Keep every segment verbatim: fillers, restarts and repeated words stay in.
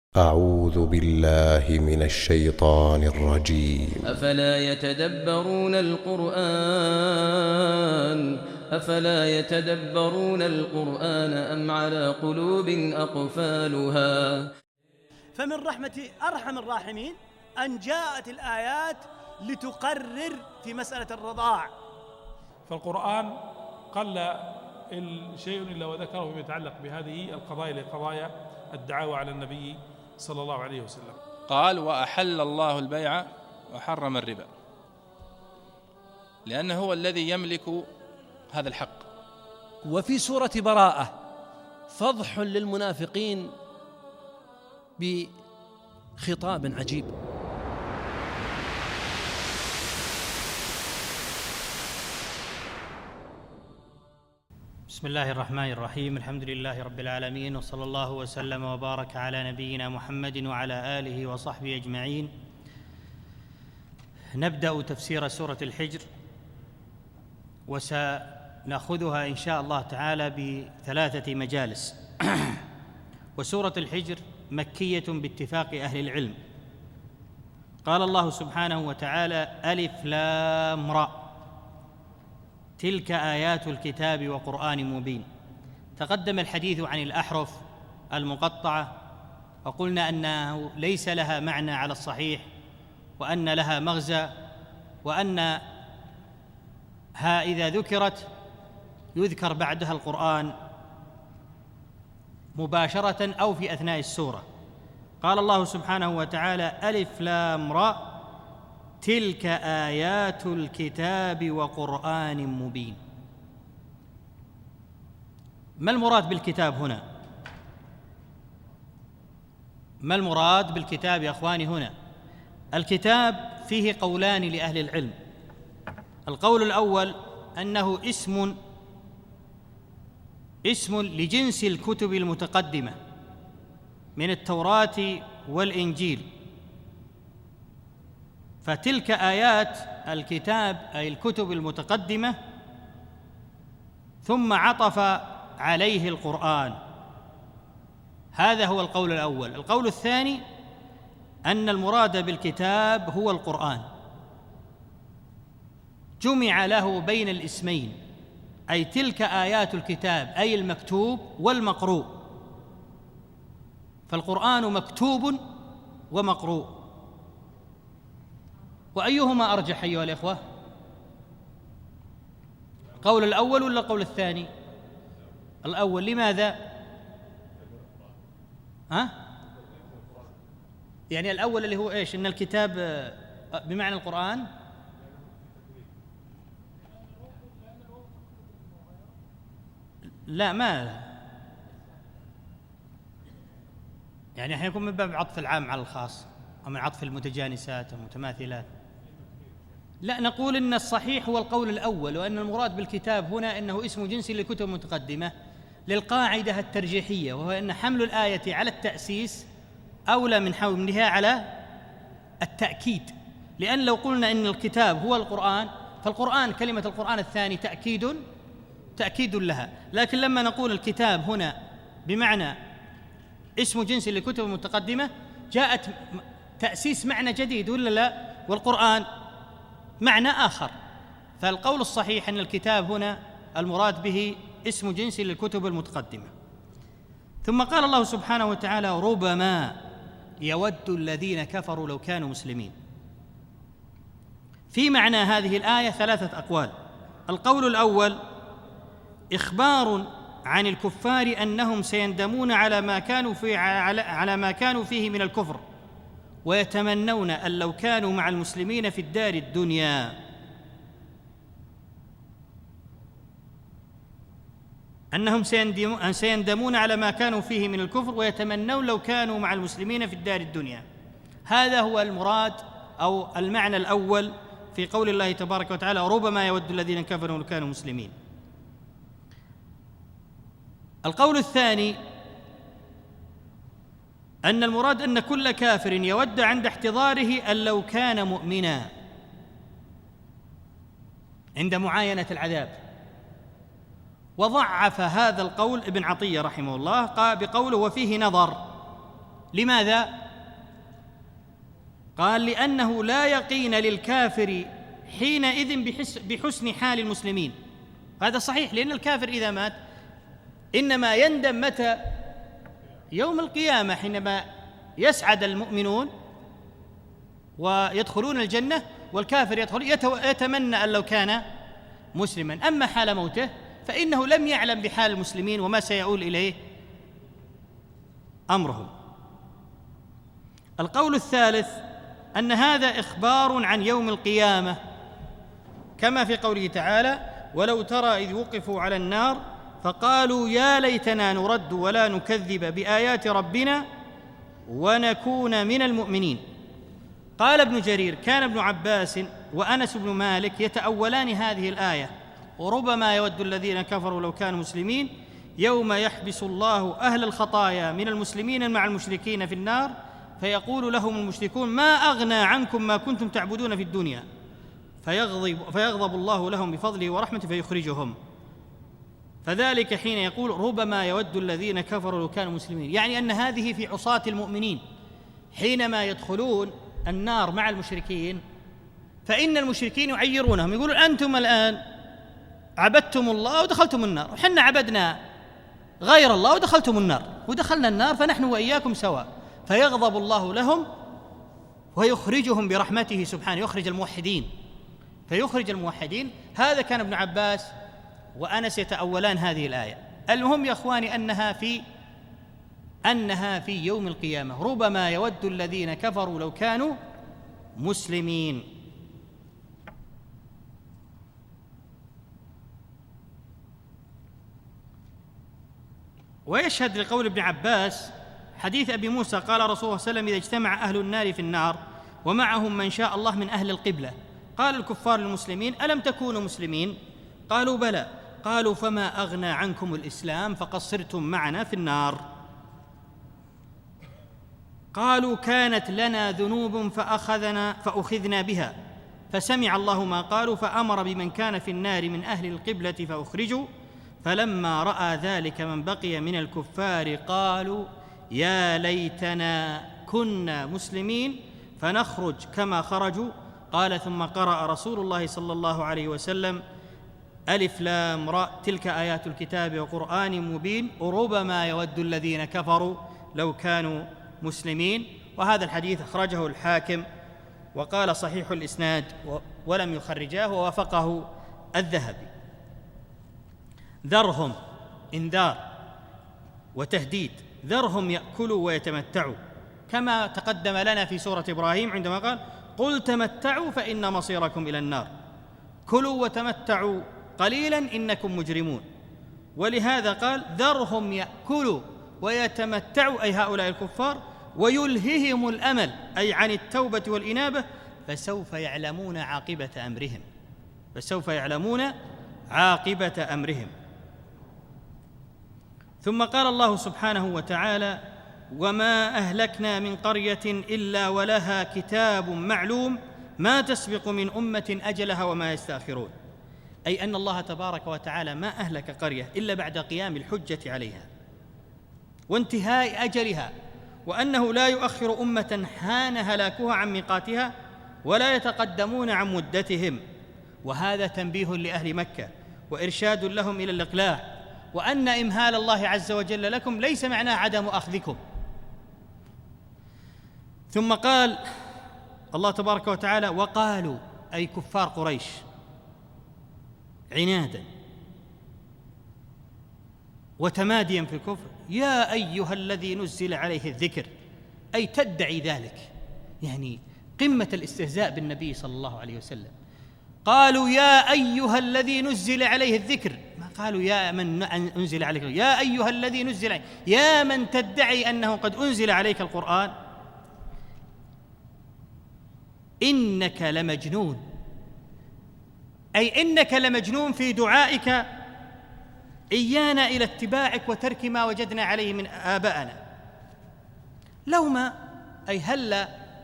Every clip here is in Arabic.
أعوذ بالله من الشيطان الرجيم. أفلا يتدبرون القرآن أفلا يتدبرون القرآن أم على قلوب أقفالها. فمن رحمة أرحم الراحمين أن جاءت الآيات لتقرر في مسألة الرضاع. فالقرآن قل شيء إلا وذكره فيما يتعلق بهذه القضايا لقضايا الدعاوى على النبي صلى الله عليه وسلم. قال: وأحل الله البيع وحرم الربا، لأنه هو الذي يملك هذا الحق. وفي سورة براءة فضح للمنافقين بخطاب عجيب. بسم الله الرحمن الرحيم. الحمد لله رب العالمين، وصلى الله وسلم وبارك على نبينا محمد وعلى آله وصحبه أجمعين. نبدأ تفسير سورة الحجر، وسنأخذها إن شاء الله تعالى بثلاثة مجالس. وسورة الحجر مكية باتفاق أهل العلم. قال الله سبحانه وتعالى: ألف لام را، تلك آيات الكتاب وقرآن مبين. تقدم الحديث عن الأحرف المقطعة، وقلنا أنه ليس لها معنى على الصحيح، وأن لها مغزى، وأنها إذا ذكرت يذكر بعدها القرآن مباشرة أو في أثناء السورة. قال الله سبحانه وتعالى: ألف لام را، تلك آيات الكتاب وقرآن مبين. ما المراد بالكتاب هنا؟ ما المراد بالكتاب يا أخواني هنا؟ الكتاب فيه قولان لأهل العلم. القول الأول أنه اسم اسم لجنس الكتب المتقدمة من التوراة والإنجيل، فتلك آيات الكتاب أي الكتب المتقدمة، ثم عطف عليه القرآن. هذا هو القول الأول. القول الثاني أن المراد بالكتاب هو القرآن، جمع له بين الاسمين، أي تلك آيات الكتاب أي المكتوب والمقروء، فالقرآن مكتوب ومقروء. وأيهما أرجح أيها الإخوة؟ القول الأول ولا القول الثاني؟ الأول. لماذا؟ ها؟ يعني الأول اللي هو إيش؟ إن الكتاب بمعنى القرآن؟ لا، ما يعني احنا يكون من باب عطف العام على الخاص، أو من عطف المتجانسات والمتماثلات. لا، نقول إن الصحيح هو القول الأول، وأن المراد بالكتاب هنا إنه اسم جنس لكتب متقدمة، للقاعدة الترجيحية، وهو أن حمل الآية على التأسيس أولى من حملها على التأكيد. لأن لو قلنا إن الكتاب هو القرآن، فالقرآن كلمة القرآن الثاني تأكيد تأكيد لها. لكن لما نقول الكتاب هنا بمعنى اسم جنس لكتب متقدمة، جاءت تأسيس معنى جديد ولا لا؟ والقرآن معنى آخر. فالقول الصحيح أن الكتاب هنا المراد به اسم جنس للكتب المتقدمة. ثم قال الله سبحانه وتعالى: ربما يود الذين كفروا لو كانوا مسلمين. في معنى هذه الآية ثلاثة أقوال. القول الأول إخبار عن الكفار أنهم سيندمون على ما كانوا في على, على ما كانوا فيه من الكفر، ويتمنون أن لو كانوا مع المسلمين في الدار الدنيا. أنهم سيندمون على ما كانوا فيه من الكفر، ويتمنون لو كانوا مع المسلمين في الدار الدنيا. هذا هو المراد أو المعنى الأول في قول الله تبارك وتعالى: ربما يود الذين كفروا لو كانوا مسلمين. القول الثاني أن المراد أن كل كافر يود عند احتضاره أن لو كان مؤمنا عند معاينة العذاب. وضعف هذا القول ابن عطية رحمه الله قال بقوله: وفيه نظر، لماذا؟ قال لأنه لا يقين للكافر حينئذ بحسن حال المسلمين. هذا صحيح، لأن الكافر إذا مات إنما يندم متى؟ يوم القيامة، حينما يسعد المؤمنون ويدخلون الجنة والكافر يدخل يتمنى أن لو كان مسلما. أما حال موته فإنه لم يعلم بحال المسلمين وما سيؤول إليه أمرهم. القول الثالث أن هذا إخبار عن يوم القيامة، كما في قوله تعالى: ولو ترى إذ وقفوا على النار فقالوا يا ليتنا نرد ولا نكذب بآيات ربنا ونكون من المؤمنين. قال ابن جرير: كان ابن عباس وأنس بن مالك يتأولان هذه الآية: وربما يود الذين كفروا لو كانوا مسلمين يوم يحبس الله أهل الخطايا من المسلمين مع المشركين في النار فيقول لهم المشركون ما أغنى عنكم ما كنتم تعبدون في الدنيا فيغضب, فيغضب الله لهم بفضله ورحمته فيخرجهم. فذلك حين يقول ربما يود الذين كفروا لو كانوا مسلمين، يعني أن هذه في عصاة المؤمنين حينما يدخلون النار مع المشركين، فإن المشركين يعيرونهم، يقولون أنتم الآن عبدتم الله ودخلتم النار، وحنا عبدنا غير الله ودخلتم النار ودخلنا النار فنحن وإياكم سواء. فيغضب الله لهم ويخرجهم برحمته سبحانه، يخرج الموحدين فيخرج الموحدين. هذا كان ابن عباس وأنس يتأولان هذه الآية. المهم يا أخواني أنها في أنها في يوم القيامة. ربما يود الذين كفروا لو كانوا مسلمين. ويشهد لقول ابن عباس حديث أبي موسى قال رسول الله صلى الله عليه وسلم: إذا اجتمع أهل النار في النار ومعهم من شاء الله من أهل القبلة قال الكفار للمسلمين: ألم تكونوا مسلمين؟ قالوا بلى. قالوا: فما أغنى عنكم الإسلام فقد صرتم معنا في النار. قالوا: كانت لنا ذنوب فأخذنا فأخذنا بها فسمع الله ما قالوا فأمر بمن كان في النار من أهل القبلة فأخرجوا. فلما رأى ذلك من بقي من الكفار قالوا: يا ليتنا كنا مسلمين فنخرج كما خرجوا. قال: ثم قرأ رسول الله صلى الله عليه وسلم: ألف لام را تلك آيات الكتاب وقرآن مبين ربما يود الذين كفروا لو كانوا مسلمين. وهذا الحديث أخرجه الحاكم وقال صحيح الإسناد ولم يخرجاه ووافقه الذهبي. ذرهم إنذار وتهديد، ذرهم يأكلوا ويتمتعوا، كما تقدم لنا في سورة إبراهيم عندما قال: قل تمتعوا فإن مصيركم إلى النار، كلوا وتمتعوا قليلا إنكم مجرمون. ولهذا قال: ذرهم يأكلوا ويتمتعوا، أي هؤلاء الكفار، ويلههم الأمل، أي عن التوبة والإنابة، فسوف يعلمون عاقبة أمرهم فسوف يعلمون عاقبة أمرهم. ثم قال الله سبحانه وتعالى: وما أهلكنا من قرية إلا ولها كتاب معلوم ما تسبق من أمة أجلها وما يستأخرون، أي أن الله تبارك وتعالى ما أهلك قرية إلا بعد قيام الحجة عليها وانتهاء أجلها، وأنه لا يؤخر أمة حان هلاكها عن ميقاتها ولا يتقدمون عن مدتهم. وهذا تنبيه لأهل مكة وإرشاد لهم إلى الإقلاع، وأن إمهال الله عز وجل لكم ليس معناه عدم أخذكم. ثم قال الله تبارك وتعالى: وقالوا، أي كفار قريش، عنادا وتماديا في الكفر: يا أيها الذي نزل عليه الذكر، أي تدعي ذلك، يعني قمة الاستهزاء بالنبي صلى الله عليه وسلم. قالوا: يا أيها الذي نزل عليه الذكر، ما قالوا يا من أنزل عليك، يا أيها الذي نزل عليه، يا من تدعي أنه قد أنزل عليك القرآن، إنك لمجنون، أي إنك لمجنون في دعائك إيانا إلى اتباعك وترك ما وجدنا عليه من آبائنا. لو ما، أي هلا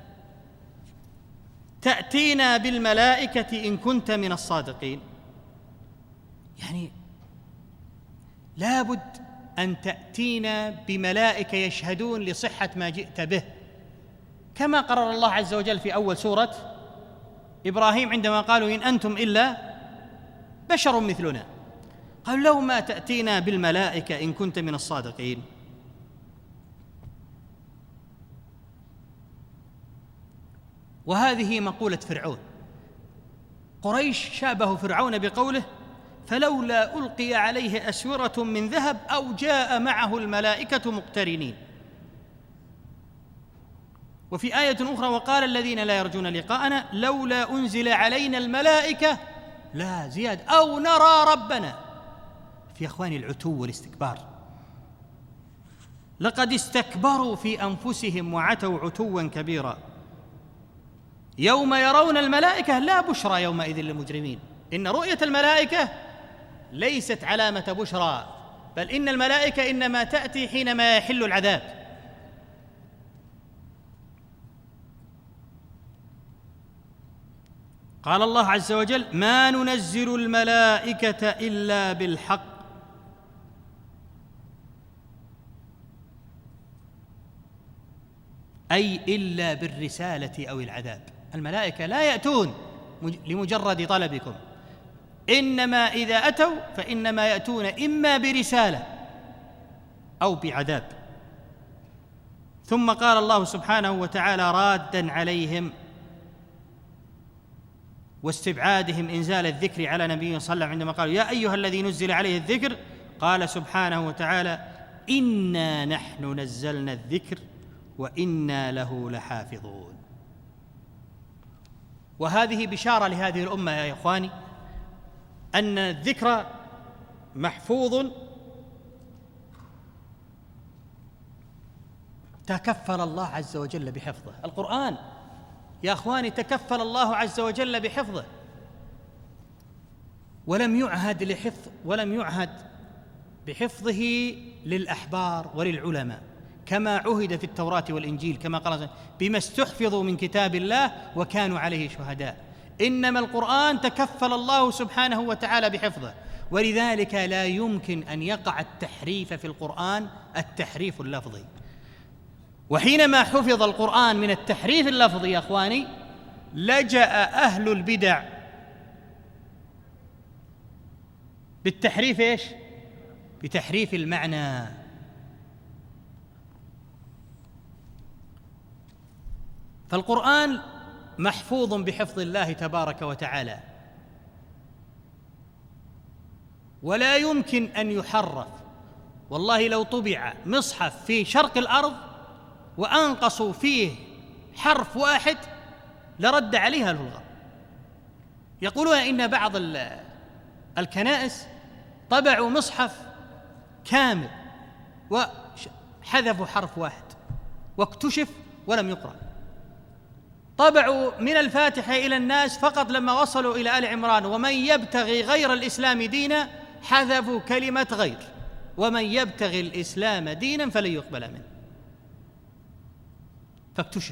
تأتينا بالملائكة إن كنت من الصادقين. يعني لابد أن تأتينا بملائكة يشهدون لصحة ما جئت به، كما قرر الله عز وجل في أول سورة إبراهيم عندما قالوا إن أنتم إلا بشر مثلنا، قالوا لو ما تأتينا بالملائكة إن كنت من الصادقين. وهذه مقولة فرعون. قريش شابه فرعون بقوله فلولا ألقي عليه أسورة من ذهب أو جاء معه الملائكة مقترنين. وفي آية أخرى وقال الذين لا يرجون لقاءنا لولا أنزل علينا الملائكة لا زياد أو نرى ربنا. في أخواني العتو والاستكبار، لقد استكبروا في أنفسهم وعتوا عتوا كبيرا. يوم يرون الملائكة لا بشرى يومئذ للمجرمين. إن رؤية الملائكة ليست علامة بشرى، بل إن الملائكة إنما تأتي حينما يحل العذاب. قال الله عز وجل ما ننزل الملائكة إلا بالحق أي إلا بالرسالة أو العذاب. الملائكة لا يأتون لمجرد طلبكم، إنما إذا أتوا فإنما يأتون إما برسالة أو بعذاب. ثم قال الله سبحانه وتعالى رادا عليهم واستبعادهم إنزال الذكر على نبينا صلى الله عليه وسلم عندما قالوا يا أيها الذي نزل عليه الذكر، قال سبحانه وتعالى إنا نحن نزلنا الذكر وإنا له لحافظون. وهذه بشارة لهذه الأمة يا إخواني أن الذكر محفوظ تكفل الله عز وجل بحفظه. القرآن يا أخواني تكفل الله عز وجل بحفظه، ولم يعهد لحفظ ولم يعهد بحفظه للأحبار وللعلماء كما عهد في التوراة والإنجيل، كما قال بما استحفظوا من كتاب الله وكانوا عليه شهداء. إنما القرآن تكفل الله سبحانه وتعالى بحفظه، ولذلك لا يمكن أن يقع التحريف في القرآن التحريف اللفظي. وحينما حفظ القرآن من التحريف اللفظي يا أخواني لجأ أهل البدع بالتحريف إيش؟ بتحريف المعنى. فالقرآن محفوظ بحفظ الله تبارك وتعالى، ولا يمكن أن يحرف. والله لو طبع مصحف في شرق الأرض وأنقصوا فيه حرف واحد لرد عليها الغرب. يقولون إن بعض الكنائس طبعوا مصحف كامل وحذفوا حرف واحد واكتشف ولم يقرأ. طبعوا من الفاتحة إلى الناس فقط لما وصلوا إلى آل عمران ومن يبتغي غير الإسلام دينا حذفوا كلمة غير، ومن يبتغي الإسلام دينا فلن يقبل منه، فاكتشف.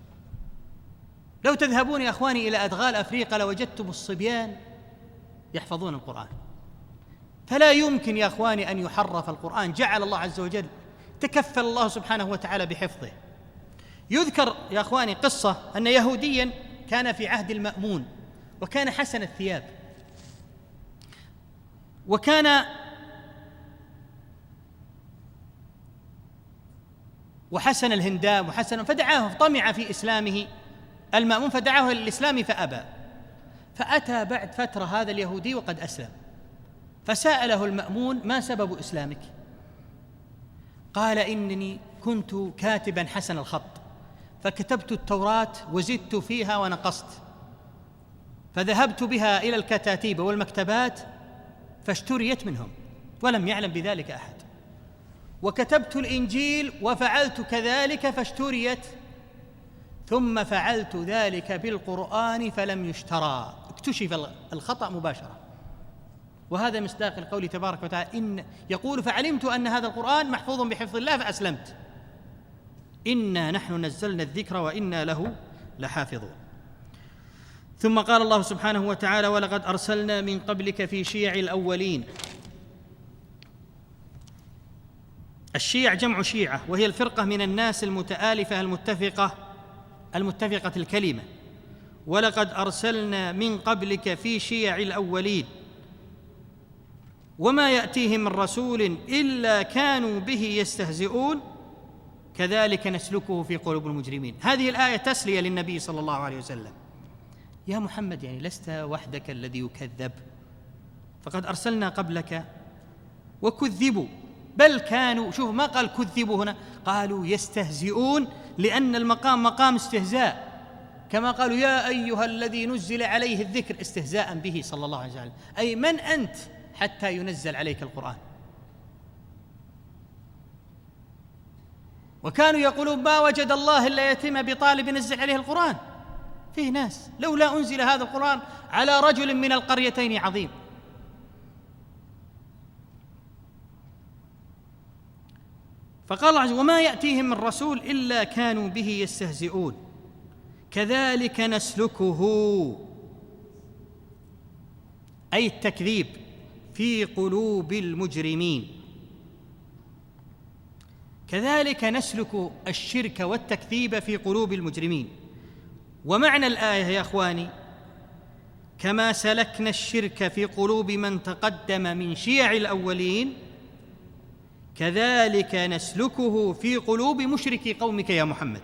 لو تذهبون يا أخواني إلى أدغال أفريقيا لوجدتم الصبيان يحفظون القرآن. فلا يمكن يا أخواني أن يحرف القرآن، جعل الله عز وجل تكفل الله سبحانه وتعالى بحفظه. يذكر يا أخواني قصة أن يهوديا كان في عهد المأمون وكان حسن الثياب، وكان وحسن الهندام وحسن، فدعاه طمع في إسلامه المأمون فدعاه للإسلام فأبى. فأتى بعد فترة هذا اليهودي وقد أسلم، فسأله المأمون ما سبب إسلامك؟ قال إنني كنت كاتبا حسن الخط فكتبت التوراة وزدت فيها ونقصت، فذهبت بها إلى الكتاتيب والمكتبات فاشتريت منهم ولم يعلم بذلك أحد، وكتبت الإنجيل وفعلت كذلك فاشتريت، ثم فعلت ذلك بالقرآن فلم يشترى، اكتشف الخطأ مباشرة. وهذا مصداق القول تبارك وتعالى إن يقول فعلمت أن هذا القرآن محفوظ بحفظ الله فأسلمت. إنا نحن نزلنا الذكر وإنا له لحافظون. ثم قال الله سبحانه وتعالى ولقد أرسلنا من قبلك في شيع الأولين الشيع جمع شيعة، وهي الفرقة من الناس المتآلفة المتفقة المتفقة الكلمة. ولقد أرسلنا من قبلك في شيع الأولين وما يأتيهم من رسول إلا كانوا به يستهزئون كذلك نسلكه في قلوب المجرمين. هذه الآية تسلية للنبي صلى الله عليه وسلم. يا محمد، يعني لست وحدك الذي يكذب، فقد أرسلنا قبلك وكذبوا، بل كانوا، شوف ما قال كذبوا هنا، قالوا يستهزئون، لأن المقام مقام استهزاء، كما قالوا يا أيها الذي نزل عليه الذكر استهزاء به صلى الله عليه وسلم، أي من أنت حتى ينزل عليك القرآن. وكانوا يقولون ما وجد الله إلا يتم بطالب ينزل عليه القرآن. فيه ناس لولا أنزل هذا القرآن على رجل من القريتين عظيم. فقال الله عز وجل وما يأتيهم من رسول إلا كانوا به يستهزئون كذلك نسلكه، أي التكذيب، في قلوب المجرمين. كذلك نسلك الشرك والتكذيب في قلوب المجرمين. ومعنى الآية يا أخواني كما سلكنا الشرك في قلوب من تقدم من شيع الأولين كذلك نسلكه في قلوب مشركي قومك يا محمد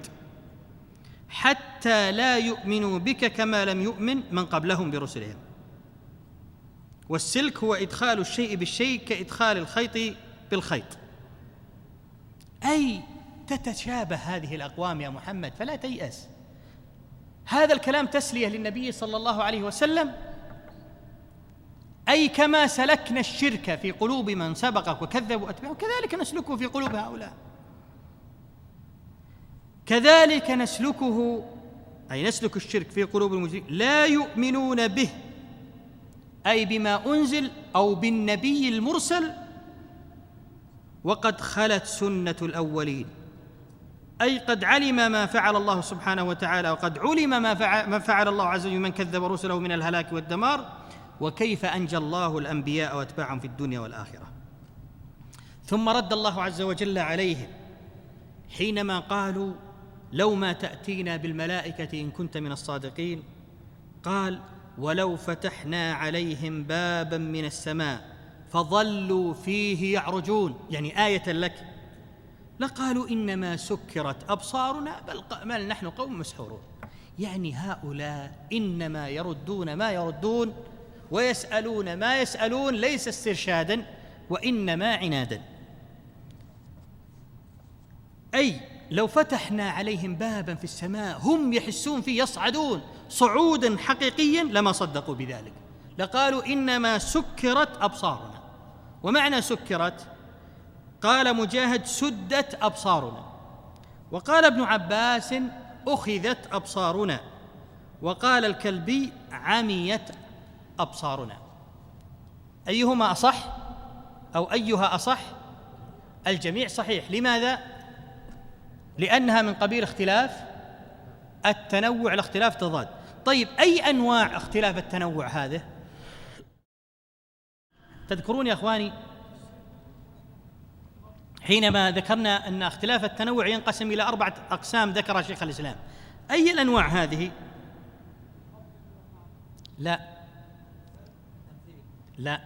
حتى لا يؤمنوا بك كما لم يؤمن من قبلهم برسلهم. والسلك هو إدخال الشيء بالشيء كإدخال الخيط بالخيط، أي تتشابه هذه الأقوام يا محمد فلا تيأس. هذا الكلام تسلية للنبي صلى الله عليه وسلم، أي كما سلكنا الشرك في قلوب من سبقك وكذبوا أتبعه كذلك نسلكه في قلوب هؤلاء. كذلك نسلكه، أي نسلك الشرك في قلوب المجرمين لا يؤمنون به، أي بما أنزل أو بالنبي المرسل، وقد خلت سنة الأولين، أي قد علم ما فعل الله سبحانه وتعالى، وقد علم ما فعل, ما فعل الله عز وجل من كذب رسله من الهلاك والدمار، وكيف أنجى الله الأنبياء وأتباعهم في الدنيا والآخرة. ثم رد الله عز وجل عليهم حينما قالوا لو ما تأتينا بالملائكة إن كنت من الصادقين، قال ولو فتحنا عليهم بابا من السماء فظلوا فيه يعرجون، يعني آية لك، لقالوا إنما سكرت أبصارنا بل, بل نحن قوم مسحورون. يعني هؤلاء إنما يردون ما يردون ويسألون ما يسألون ليس استرشادا وإنما عنادا. أي لو فتحنا عليهم بابا في السماء هم يحسون فيه يصعدون صعودا حقيقيا لما صدقوا بذلك، لقالوا إنما سكرت أبصارنا. ومعنى سكرت قال مجاهد سدت أبصارنا، وقال ابن عباس أخذت أبصارنا، وقال الكلبي عميت أبصارنا. أيهما أصح أو أيها أصح؟ الجميع صحيح. لماذا؟ لأنها من قبيل اختلاف التنوع، الاختلاف تضاد. طيب أي أنواع اختلاف التنوع هذا؟ تذكرون يا أخواني حينما ذكرنا أن اختلاف التنوع ينقسم إلى أربعة أقسام ذكرها شيخ الإسلام. أي الأنواع هذه؟ لا لا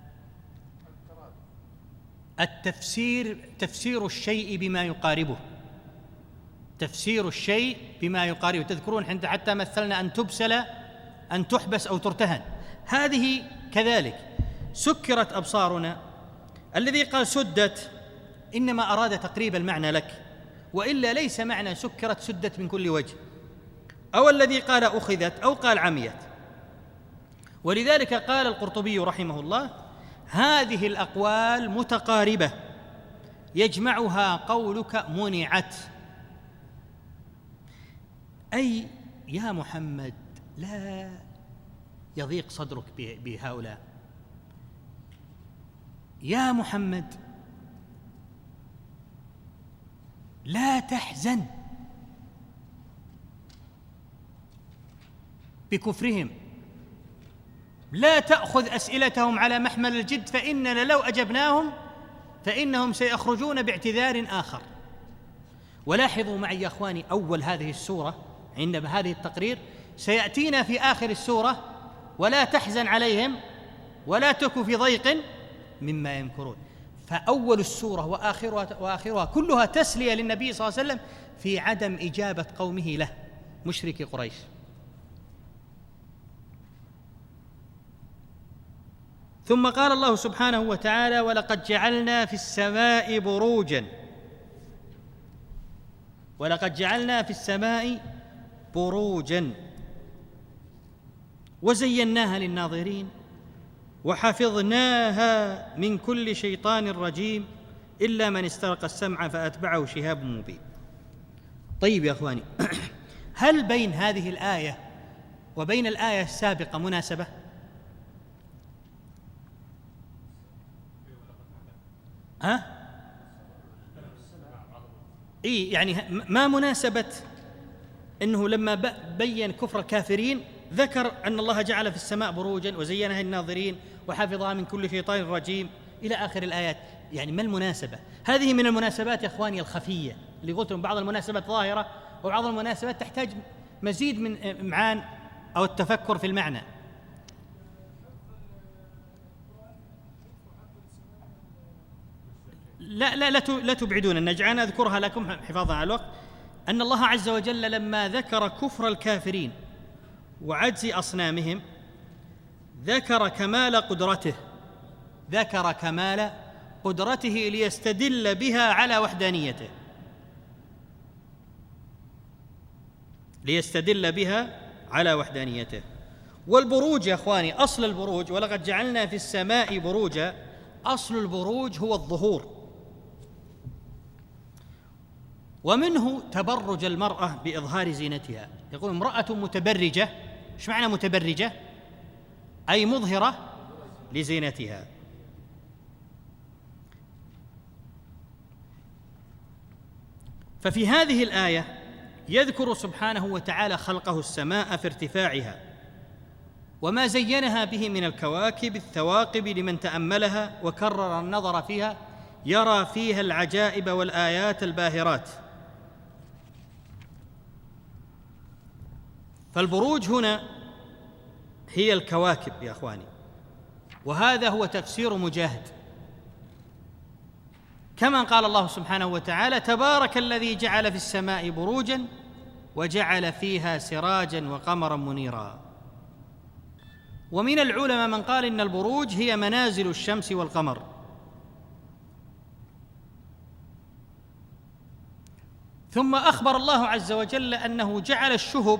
التفسير تفسير الشيء بما يقاربه، تفسير الشيء بما يقاربه. تذكرون حتى مثلنا أن تبسل أن تحبس أو ترتهن، هذه كذلك. سكرت أبصارنا، الذي قال سدت إنما أراد تقريب المعنى لك، وإلا ليس معنى سكرت سدت من كل وجه، أو الذي قال أخذت أو قال عميت. ولذلك قال القرطبي رحمه الله هذه الأقوال متقاربة يجمعها قولك منعت، أي يا محمد لا يضيق صدرك بهؤلاء، يا محمد لا تحزن بكفرهم، لا تأخذ أسئلتهم على محمل الجد، فإننا لو أجبناهم فإنهم سيخرجون باعتذار آخر. ولاحظوا معي يا أخواني أول هذه السورة عند هذه التقرير سيأتينا في آخر السورة: ولا تحزن عليهم ولا تك في ضيق مما يمكرون. فأول السورة وآخرها, وآخرها كلها تسلية للنبي صلى الله عليه وسلم في عدم إجابة قومه له مشركي قريش. ثم قال الله سبحانه وتعالى: ولقد جعلنا في السماء بروجا ولقد جعلنا في السماء بروجا وزيناها للناظرين وحفظناها من كل شيطان رجيم إلا من استرق السمع فأتبعه شهاب مبين. طيب يا أخواني، هل بين هذه الآية وبين الآية السابقة مناسبة؟ ها؟ إيه يعني ما مناسبة أنه لما بين كفر الكافرين ذكر أن الله جعل في السماء بروجا وزينها للناظرين وحفظها من كل شيطان رجيم إلى آخر الآيات؟ يعني ما المناسبة؟ هذه من المناسبات يا أخواني الخفية اللي قلت لهم، بعض المناسبات ظاهرة وبعض المناسبات تحتاج مزيد من إمعان أو التفكر في المعنى. لا لا لا لا تبعدون النجعان، أذكرها لكم حفاظا على الوقت. أن الله عز وجل لما ذكر كفر الكافرين وعجز أصنامهم ذكر كمال قدرته ذكر كمال قدرته ليستدل بها على وحدانيته ليستدل بها على وحدانيته. والبروج يا أخواني، أصل البروج ولقد جعلنا في السماء بروجا، أصل البروج هو الظهور، ومنه تبرج المرأة بإظهار زينتها. يقول امرأة متبرجة، ايش معنى متبرجة؟ أي مظهرة لزينتها. ففي هذه الآية يذكر سبحانه وتعالى خلقه السماء في ارتفاعها وما زينها به من الكواكب الثواقب لمن تأملها وكرر النظر فيها يرى فيها العجائب والآيات الباهرات. فالبروج هنا هي الكواكب يا أخواني، وهذا هو تفسير مجاهد، كما قال الله سبحانه وتعالى: تبارك الذي جعل في السماء بروجا وجعل فيها سراجا وقمرا منيرا. ومن العلماء من قال إن البروج هي منازل الشمس والقمر. ثم أخبر الله عز وجل أنه جعل الشهب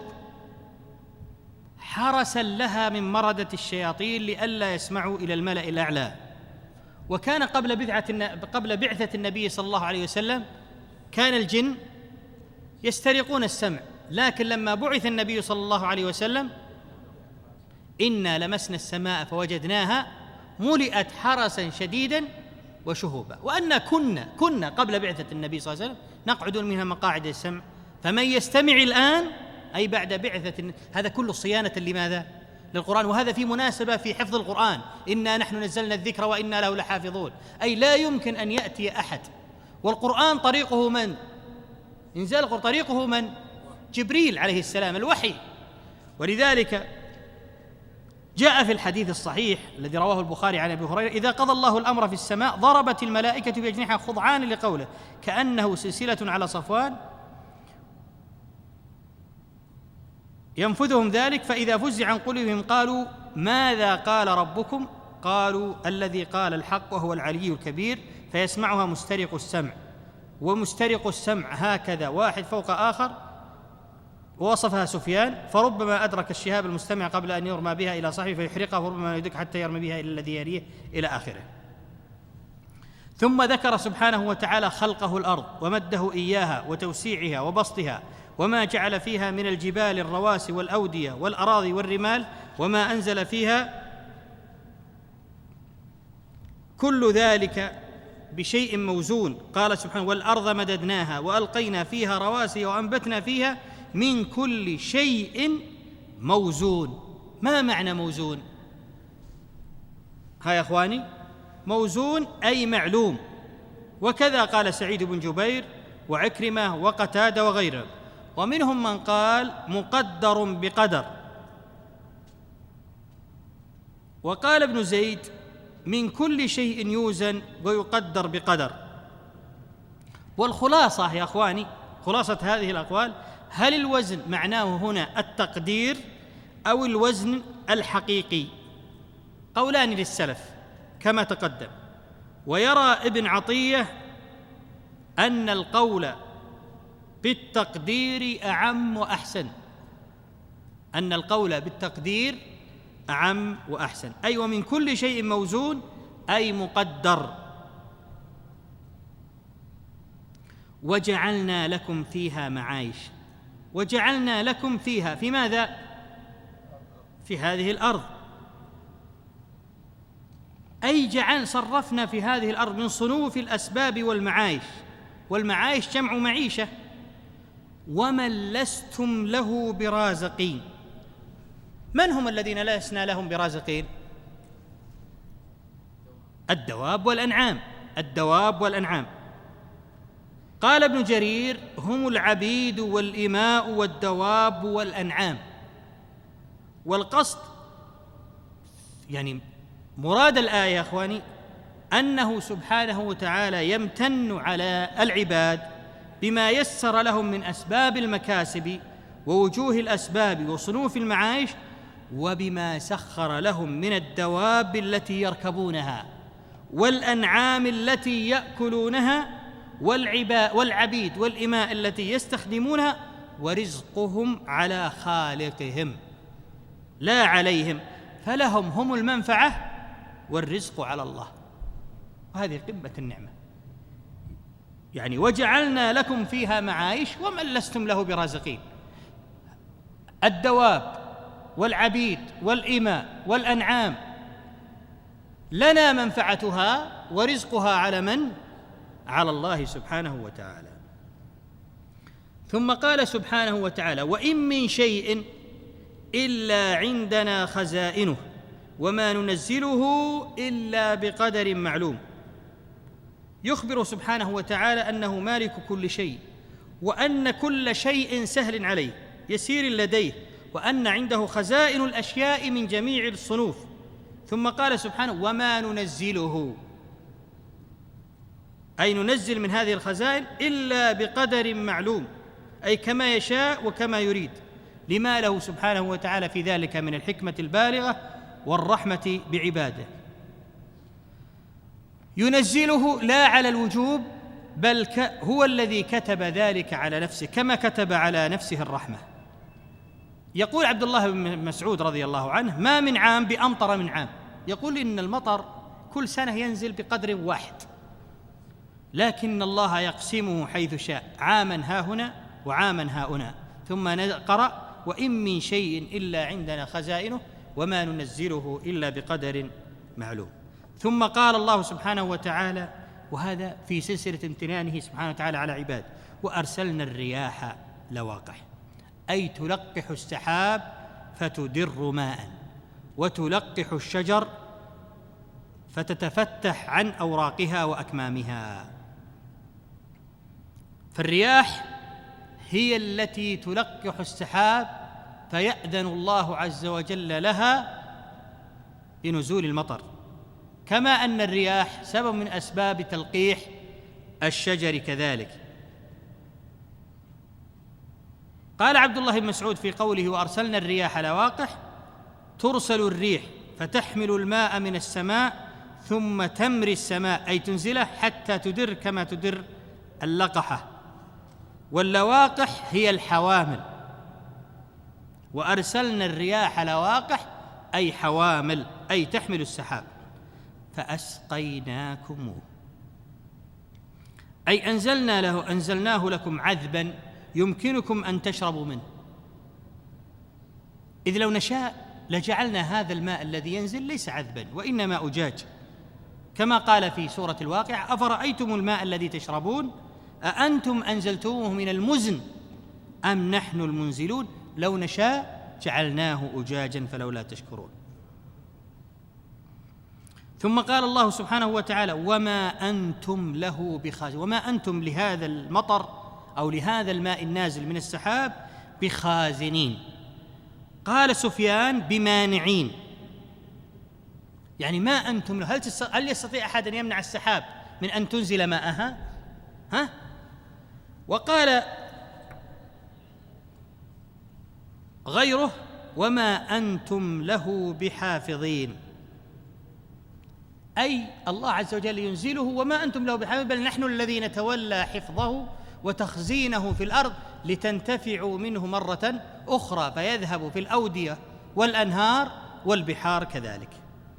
حرسا لها من مردة الشياطين لئلا يسمعوا إلى الملأ الأعلى. وكان قبل بعثة قبل بعثة النبي صلى الله عليه وسلم كان الجن يسترقون السمع، لكن لما بعث النبي صلى الله عليه وسلم إنا لمسنا السماء فوجدناها ملئت حرسا شديدا وشهوبا. وأن كنا كنا قبل بعثة النبي صلى الله عليه وسلم نقعد منها مقاعد السمع، فمن يستمع الآن أي بعد بعثة، هذا كله صيانة لماذا؟ للقرآن. وهذا في مناسبة في حفظ القرآن: إنا نحن نزلنا الذكر وإنا له لحافظون. أي لا يمكن أن يأتي أحد والقرآن طريقه من؟ إنزال القرآن طريقه من؟ جبريل عليه السلام، الوحي. ولذلك جاء في الحديث الصحيح الذي رواه البخاري عن أبي هريرة: إذا قضى الله الأمر في السماء ضربت الملائكة بأجنحها خضعان لقوله كأنه سلسلة على صفوان ينفذهم ذلك، فإذا فزع عن قلوبهم قالوا ماذا قال ربكم؟ قالوا الذي قال الحق وهو العلي الكبير، فيسمعها مسترق السمع. ومسترق السمع هكذا واحد فوق آخر، ووصفها سفيان: فربما أدرك الشهاب المستمع قبل أن يرمى بها إلى صاحبه فيحرقه، وربما يدرك حتى يرمي بها إلى الذي يليه إلى آخره. ثم ذكر سبحانه وتعالى خلقه الأرض ومده إياها وتوسيعها وبسطها، وما جعل فيها من الجبال الرواسي والأودية والأراضي والرمال، وما أنزل فيها، كل ذلك بشيء موزون. قال سبحانه: والأرض مددناها وألقينا فيها رواسي وأنبتنا فيها من كل شيء موزون. ما معنى موزون؟ ها يا أخواني، موزون أي معلوم، وكذا قال سعيد بن جبير وعكرمة وقتادة وغيرهم. ومنهم من قال مقدر بقدر، وقال ابن زيد من كل شيء يوزن ويقدر بقدر. والخلاصة يا أخواني، خلاصة هذه الأقوال، هل الوزن معناه هنا التقدير أو الوزن الحقيقي؟ قولان للسلف كما تقدم. ويرى ابن عطية أن القول بالتقدير أعم وأحسن، أن القول بالتقدير أعم وأحسن، أي ومن كل شيء موزون أي مقدر. وجعلنا لكم فيها معايش، وجعلنا لكم فيها، في ماذا؟ في هذه الأرض، أي جعل صرفنا في هذه الأرض من صنوف الأسباب والمعايش، والمعايش جمع معيشة. ومن لستم له برازقين، من هم الذين لسنا لهم برازقين؟ الدواب والأنعام، الدواب والأنعام. قال ابن جرير هم العبيد والإماء والدواب والأنعام. والقصد يعني مراد الآية يا أخواني أنه سبحانه وتعالى يمتن على العباد بما يسر لهم من أسباب المكاسب ووجوه الأسباب وصنوف المعايش، وبما سخر لهم من الدواب التي يركبونها والأنعام التي يأكلونها والعبيد والإماء التي يستخدمونها، ورزقهم على خالقهم لا عليهم، فلهم هم المنفعة والرزق على الله. وهذه قمة النعمة. يعني وجعلنا لكم فيها معايش ومن لستم له برازقين. الدواب والعبيد والإماء والأنعام لنا منفعتها ورزقها على من؟ على الله سبحانه وتعالى. ثم قال سبحانه وتعالى وإن من شيء إلا عندنا خزائنه وما ننزله إلا بقدر معلوم. يخبر سبحانه وتعالى أنه مالك كل شيء، وأن كل شيء سهل عليه يسير لديه، وأن عنده خزائن الأشياء من جميع الصنوف. ثم قال سبحانه وما ننزله، أي ننزل من هذه الخزائن إلا بقدر معلوم، أي كما يشاء وكما يريد، لما له سبحانه وتعالى في ذلك من الحكمة البالغة والرحمة بعباده. ينزله لا على الوجوب، بل هو الذي كتب ذلك على نفسه كما كتب على نفسه الرحمة. يقول عبد الله بن مسعود رضي الله عنه ما من عام بأمطر من عام، يقول إن المطر كل سنة ينزل بقدر واحد، لكن الله يقسمه حيث شاء، عاما ها هنا وعاما ها هنا. ثم قرأ وإن من شيء إلا عندنا خزائنه وما ننزله إلا بقدر معلوم. ثم قال الله سبحانه وتعالى، وهذا في سلسلة امتنانه سبحانه وتعالى على عباد، وأرسلنا الرياح لواقح، أي تلقح السحاب فتدر ماء، وتلقح الشجر فتتفتح عن أوراقها وأكمامها. فالرياح هي التي تلقح السحاب فيأذن الله عز وجل لها بنزول المطر، كما أن الرياح سبب من أسباب تلقيح الشجر كذلك. قال عبد الله بن مسعود في قوله وأرسلنا الرياح لواقح، ترسل الريح فتحمل الماء من السماء ثم تمري السماء، أي تنزله حتى تدر كما تدر اللقحة. واللواقح هي الحوامل. وأرسلنا الرياح لواقح أي حوامل، أي تحمل السحاب. فأسقيناكموه، أي أنزلنا له أنزلناه لكم عذبا يمكنكم أن تشربوا منه. إذ لو نشاء لجعلنا هذا الماء الذي ينزل ليس عذبا وإنما أجاج، كما قال في سورة الواقعة أفرأيتم الماء الذي تشربون أأنتم أنزلتموه من المزن أم نحن المنزلون لو نشاء جعلناه أجاجا فلولا تشكرون. ثم قال الله سبحانه وتعالى وما أنتم له بخازنين، وما أنتم لهذا المطر أو لهذا الماء النازل من السحاب بخازنين. قال سفيان بمانعين، يعني ما أنتم له، هل, هل يستطيع أحد أن يمنع السحاب من أن تنزل ماءها؟ ها؟ وقال غيره وما أنتم له بحافظين، أي الله عز وجل ينزله وما أنتم له بحافظين، بل نحن الذين نتولى حفظه وتخزينه في الأرض لتنتفعوا منه مرة أخرى فيذهب في الأودية والأنهار والبحار كذلك،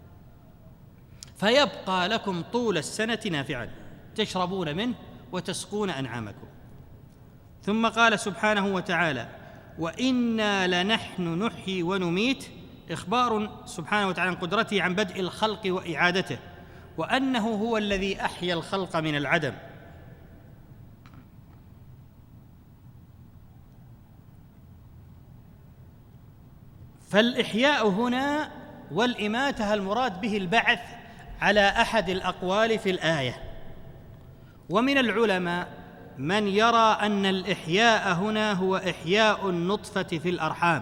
فيبقى لكم طول السنة نافعا تشربون منه وتسقون أنعامكم. ثم قال سبحانه وتعالى وإنا لنحن نحيي ونميت، إخبار سبحانه وتعالى عن قدرته عن بدء الخلق وإعادته، وأنه هو الذي أحيا الخلق من العدم. فالإحياء هنا والإماتة المراد به البعث على أحد الأقوال في الآية. ومن العلماء من يرى أن الإحياء هنا هو إحياء النطفة في الأرحام،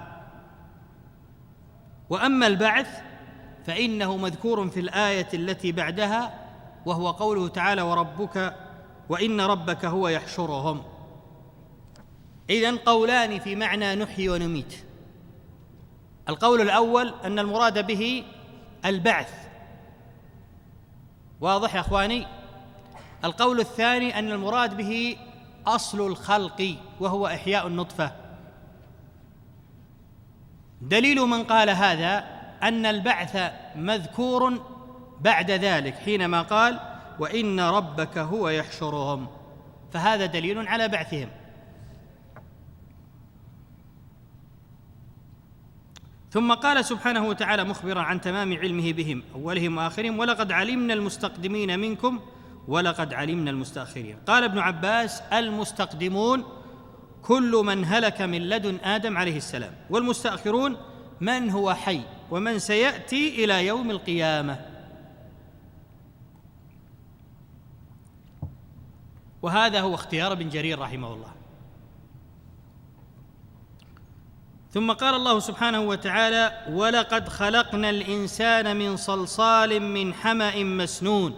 وأما البعث فإنه مذكور في الآية التي بعدها، وهو قوله تعالى وربك وإن ربك هو يحشرهم. إذن قولان في معنى نحيي ونميت. القول الأول أن المراد به البعث، واضح يا أخواني؟ القول الثاني أن المراد به أصل الخلق وهو إحياء النطفة. دليل من قال هذا أن البعث مذكور بعد ذلك حينما قال وإن ربك هو يحشرهم، فهذا دليل على بعثهم. ثم قال سبحانه وتعالى مخبرا عن تمام علمه بهم أولهم وآخرهم ولقد علمنا المستقدمين منكم ولقد علمنا المستأخرين. قال ابن عباس المستقدمون كل من هلك من لدن آدم عليه السلام، والمستأخرون من هو حي ومن سيأتي إلى يوم القيامة. وهذا هو اختيار ابن جرير رحمه الله. ثم قال الله سبحانه وتعالى ولقد خلقنا الإنسان من صلصال من حمأ مسنون.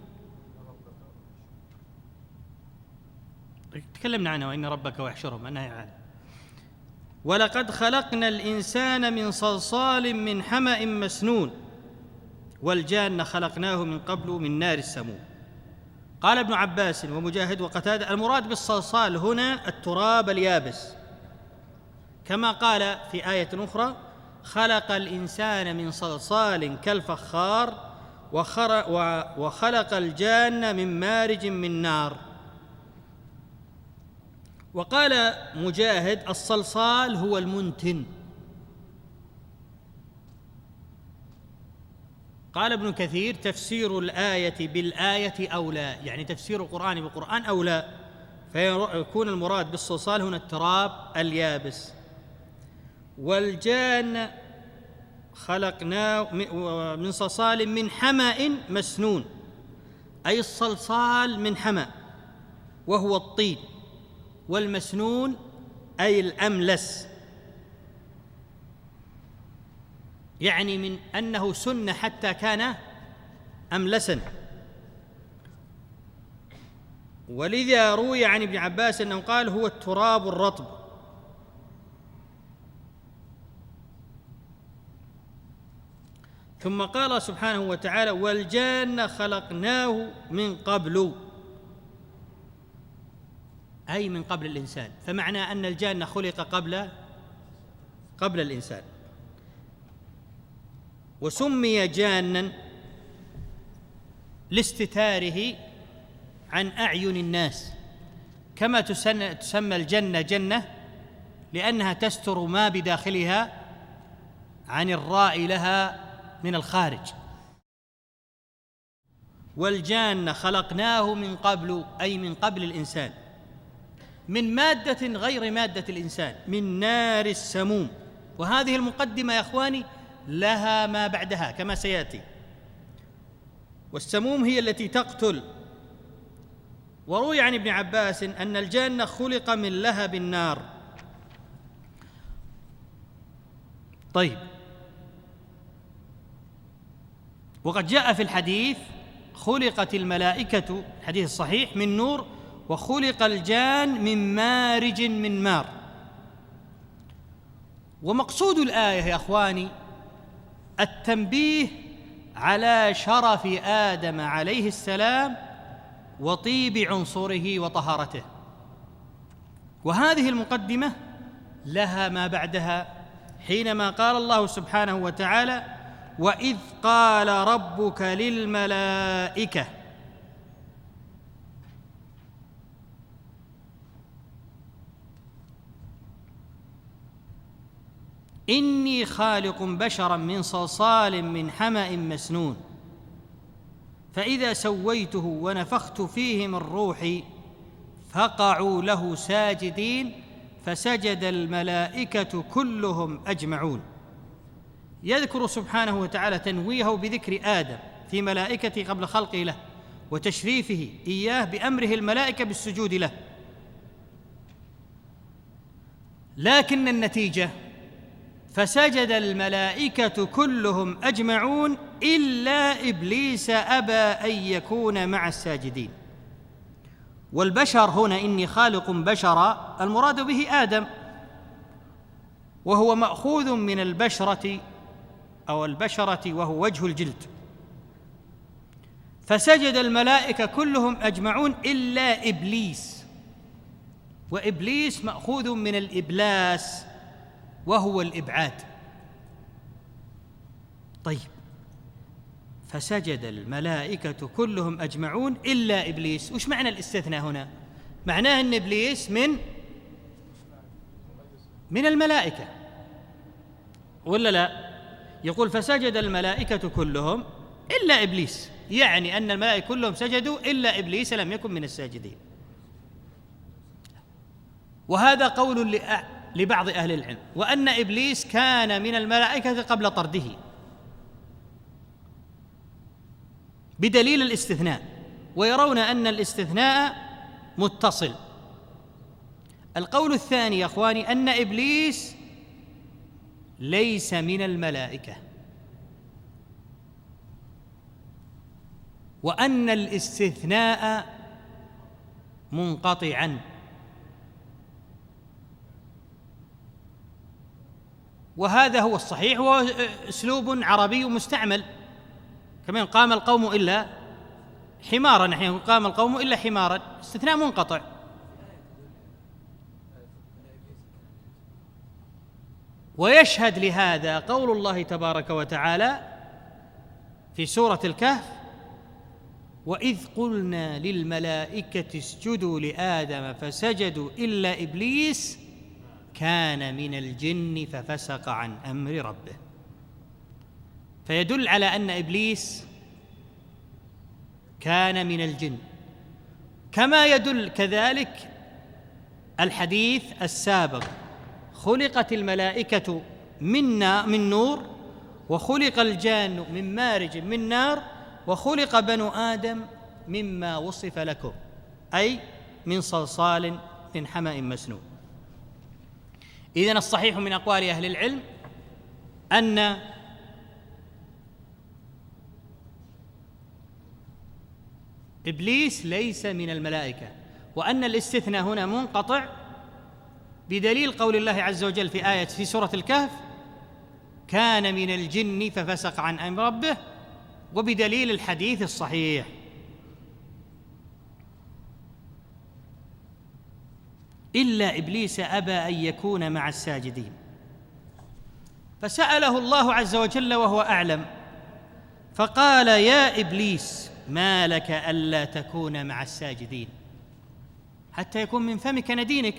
تكلمنا عنه وإن ربك ويحشرهم أنها يعني. ولقد خلقنا الإنسان من صلصال من حمأ مسنون والجان خلقناه من قبل من نار السموم. قال ابن عباس ومجاهد وقتادة المراد بالصلصال هنا التراب اليابس، كما قال في آية أخرى خلق الإنسان من صلصال كالفخار وخلق الجان من مارج من نار. وقال مجاهد الصلصال هو المنتن. قال ابن كثير تفسير الآية بالآية أولى، يعني تفسير القرآن بالقرآن أولى، فيكون المراد بالصلصال هنا التراب اليابس. والجان خلقناه من صلصال من حمأ مسنون، أي الصلصال من حمأ وهو الطين، والمسنون أي الأملس، يعني من أنه سن حتى كان أملسا. ولذا روي عن ابن عباس أنه قال هو التراب الرطب. ثم قال سبحانه وتعالى والجان خلقناه من قبل، أي من قبل الإنسان، فمعنى أن الجان خلق قبل قبل الإنسان. وسمي جانا لاستتاره عن أعين الناس، كما تسمى الجنة جنة لأنها تستر ما بداخلها عن الرائي لها من الخارج. والجان خلقناه من قبل، أي من قبل الإنسان، من مادة غير مادة الإنسان، من نار السموم. وهذه المقدمة يا أخواني لها ما بعدها كما سيأتي. والسموم هي التي تقتل. وروي عن ابن عباس أن الجان خلق من لهب النار. طيب، وقد جاء في الحديث خلقت الملائكة، الحديث الصحيح، من نور، وخلق الجان من مارج من مار. ومقصود الآية يا أخواني التنبيه على شرف آدم عليه السلام وطيب عنصره وطهارته. وهذه المقدمة لها ما بعدها، حينما قال الله سبحانه وتعالى: وإذ قال ربك للملائكة إني خالق بشرا من صلصال من حمأ مسنون فإذا سويته ونفخت فيه من روحي فقعوا له ساجدين فسجد الملائكة كلهم أجمعون. يذكر سبحانه وتعالى تنويهه بذكر آدم في ملائكته قبل خلقه له وتشريفه إياه بأمره الملائكة بالسجود له، لكن النتيجة فسجد الملائكة كلهم أجمعون إلا إبليس أبى أن يكون مع الساجدين. والبشر هنا إني خالق بشرا المراد به آدم، وهو مأخوذ من البشرة أو البشرة وهو وجه الجلد. فسجد الملائكة كلهم أجمعون إلا إبليس، وإبليس مأخوذ من الإبلاس وهو الإبعاد. طيب، فسجد الملائكة كلهم أجمعون إلا إبليس. وش معنى الاستثناء هنا؟ معناه أن إبليس من من الملائكة ولا لا؟ يقول فسجد الملائكة كلهم إلا إبليس، يعني أن الملائكة كلهم سجدوا إلا إبليس لم يكن من الساجدين. وهذا قول لبعض أهل العلم، وأن إبليس كان من الملائكة قبل طرده بدليل الاستثناء، ويرون أن الاستثناء متصل. القول الثاني يا أخواني أن إبليس ليس من الملائكة، وأن الاستثناء منقطعا. وهذا هو الصحيح، وهو أسلوب عربي مستعمل، كما قام القوم إلا حمارا، نحن قام القوم إلا حمارا، استثناء منقطع. ويشهد لهذا قول الله تبارك وتعالى في سورة الكهف: وإذ قلنا للملائكة اسجدوا لآدم فسجدوا إلا إبليس كان من الجن ففسق عن أمر ربه. فيدل على أن إبليس كان من الجن، كما يدل كذلك الحديث السابق: خلقت الملائكة من من نور، وخلق الجان من مارج من نار، وخلق بنو آدم مما وصف لكم، أي من صلصال من حمأ مسنون. إذن الصحيح من أقوال أهل العلم أن إبليس ليس من الملائكة، وأن الاستثناء هنا منقطع بدليل قول الله عز وجل في آية في سورة الكهف: كان من الجن ففسق عن أمر ربه، وبدليل الحديث الصحيح. إلا إبليس أبى أن يكون مع الساجدين. فسأله الله عز وجل وهو أعلم فقال: يا إبليس ما لك ألا تكون مع الساجدين، حتى يكون من فمك ندينك.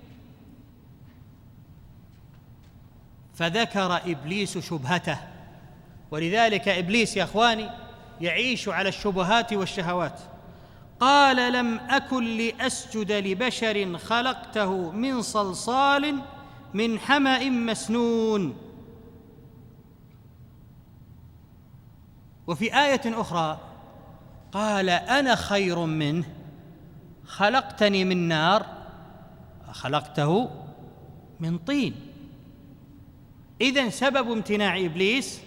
فذكر إبليس شبهته، ولذلك إبليس يا أخواني يعيش على الشبهات والشهوات. قال: لم أكن لأسجد لبشر خلقته من صلصال من حمأ مسنون. وفي آية أخرى قال أنا خير منه خلقتني من نار خلقته من طين. إذن سبب امتناع إبليس،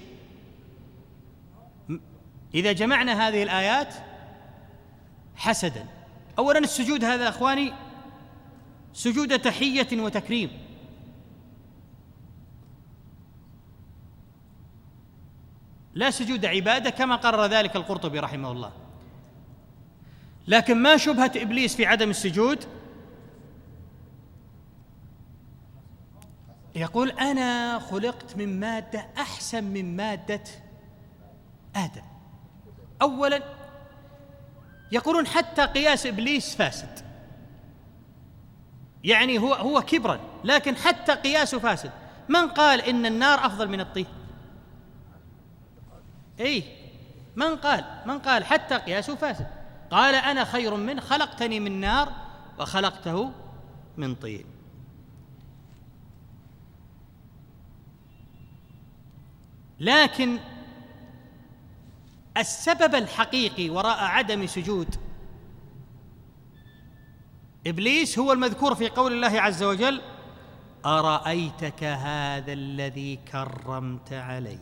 إذا جمعنا هذه الآيات، حسدا. أولا السجود هذا أخواني سجود تحية وتكريم، لا سجود عبادة كما قرر ذلك القرطبي رحمه الله. لكن ما شبهة إبليس في عدم السجود؟ يقول أنا خلقت من مادة أحسن من مادة آدم. أولا يقولون حتى قياس إبليس فاسد، يعني هو هو كبرا لكن حتى قياسه فاسد. من قال إن النار أفضل من الطين؟ إيه من قال من قال حتى قياسه فاسد. قال أنا خير منه خلقتني من نار وخلقته من طين. لكن السبب الحقيقي وراء عدم سجود إبليس هو المذكور في قول الله عز وجل: أرأيتك هذا الذي كرمت علي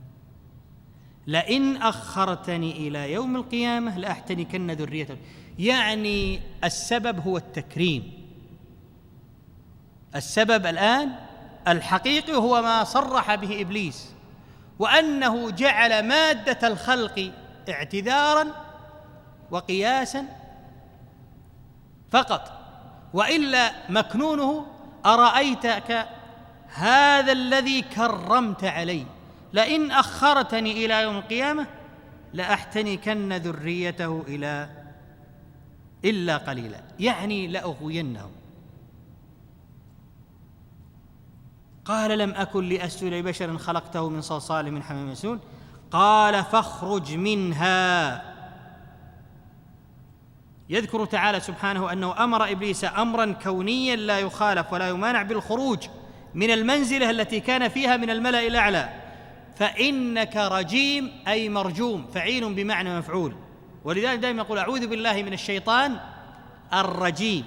لئن أخرتني إلى يوم القيامة لأحتنكن ذريته. يعني السبب هو التكريم. السبب الآن الحقيقي هو ما صرح به إبليس، وأنه جعل مادة الخلق اعتذارا وقياسا فقط، وإلا مكنونه أرأيتك هذا الذي كرمت علي لئن أخرتني إلى يوم القيامة لأحتنكن ذريته إلى إلا قليلا، يعني لأغوينهم. قال لم أكن لأسجد لبشر خلقته من صلصال من حمإ مسنون. قال فاخرج منها. يذكر تعالى سبحانه أنه أمر إبليس أمرا كونيا لا يخالف ولا يمانع بالخروج من المنزلة التي كان فيها من الملأ الأعلى. فإنك رجيم أي مرجوم، فعيل بمعنى مفعول، ولذلك دائما يقول أعوذ بالله من الشيطان الرجيم.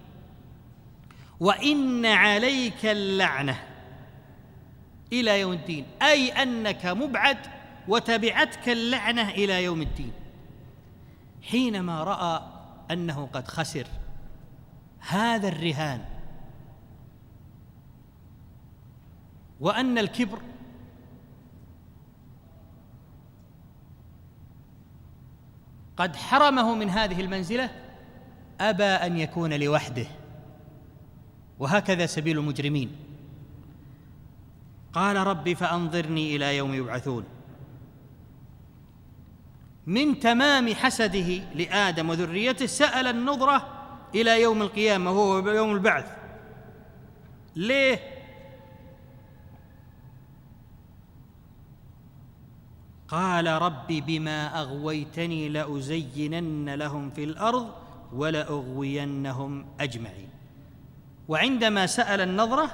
وإن عليك اللعنة إلى يوم الدين، أي أنك مبعد وتبعتك اللعنة إلى يوم الدين. حينما رأى أنه قد خسر هذا الرهان، وأن الكبر قد حرمه من هذه المنزلة، أبى أن يكون لوحده، وهكذا سبيل المجرمين. قال رب فأنظرني إلى يوم يبعثون. من تمام حسده لآدم وذريته سأل النظرة إلى يوم القيامة وهو يوم البعث. ليه؟ قال رب بما أغويتني لأزينن لهم في الأرض ولأغوينهم أجمعين. وعندما سأل النظرة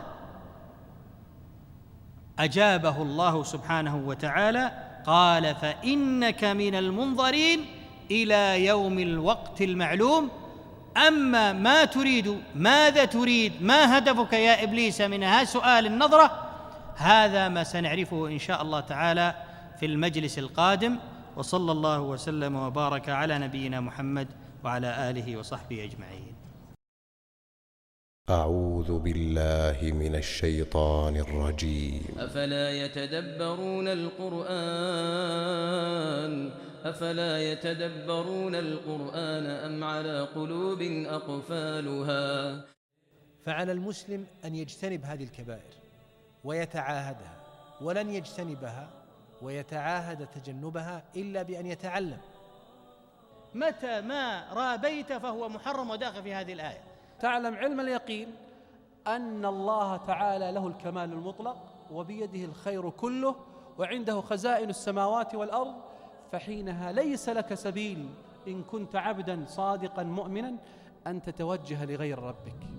أجابه الله سبحانه وتعالى قال فإنك من المنظرين إلى يوم الوقت المعلوم. أما ما تريد، ماذا تريد، ما هدفك يا إبليس من سؤال النظرة، هذا ما سنعرفه إن شاء الله تعالى في المجلس القادم. وصلى الله وسلم وبارك على نبينا محمد وعلى آله وصحبه أجمعين. أعوذ بالله من الشيطان الرجيم. أفلا يتدبرون القرآن أفلا يتدبرون القرآن أم على قلوب أقفالها. فعلى المسلم أن يجتنب هذه الكبائر ويتعاهدها، ولن يجتنبها ويتعاهد تجنبها إلا بأن يتعلم. متى ما رابيت فهو محرم وداخل في هذه الآية. تعلم علم اليقين أن الله تعالى له الكمال المطلق وبيده الخير كله وعنده خزائن السماوات والأرض، فحينها ليس لك سبيل إن كنت عبدا صادقا مؤمنا أن تتوجه لغير ربك.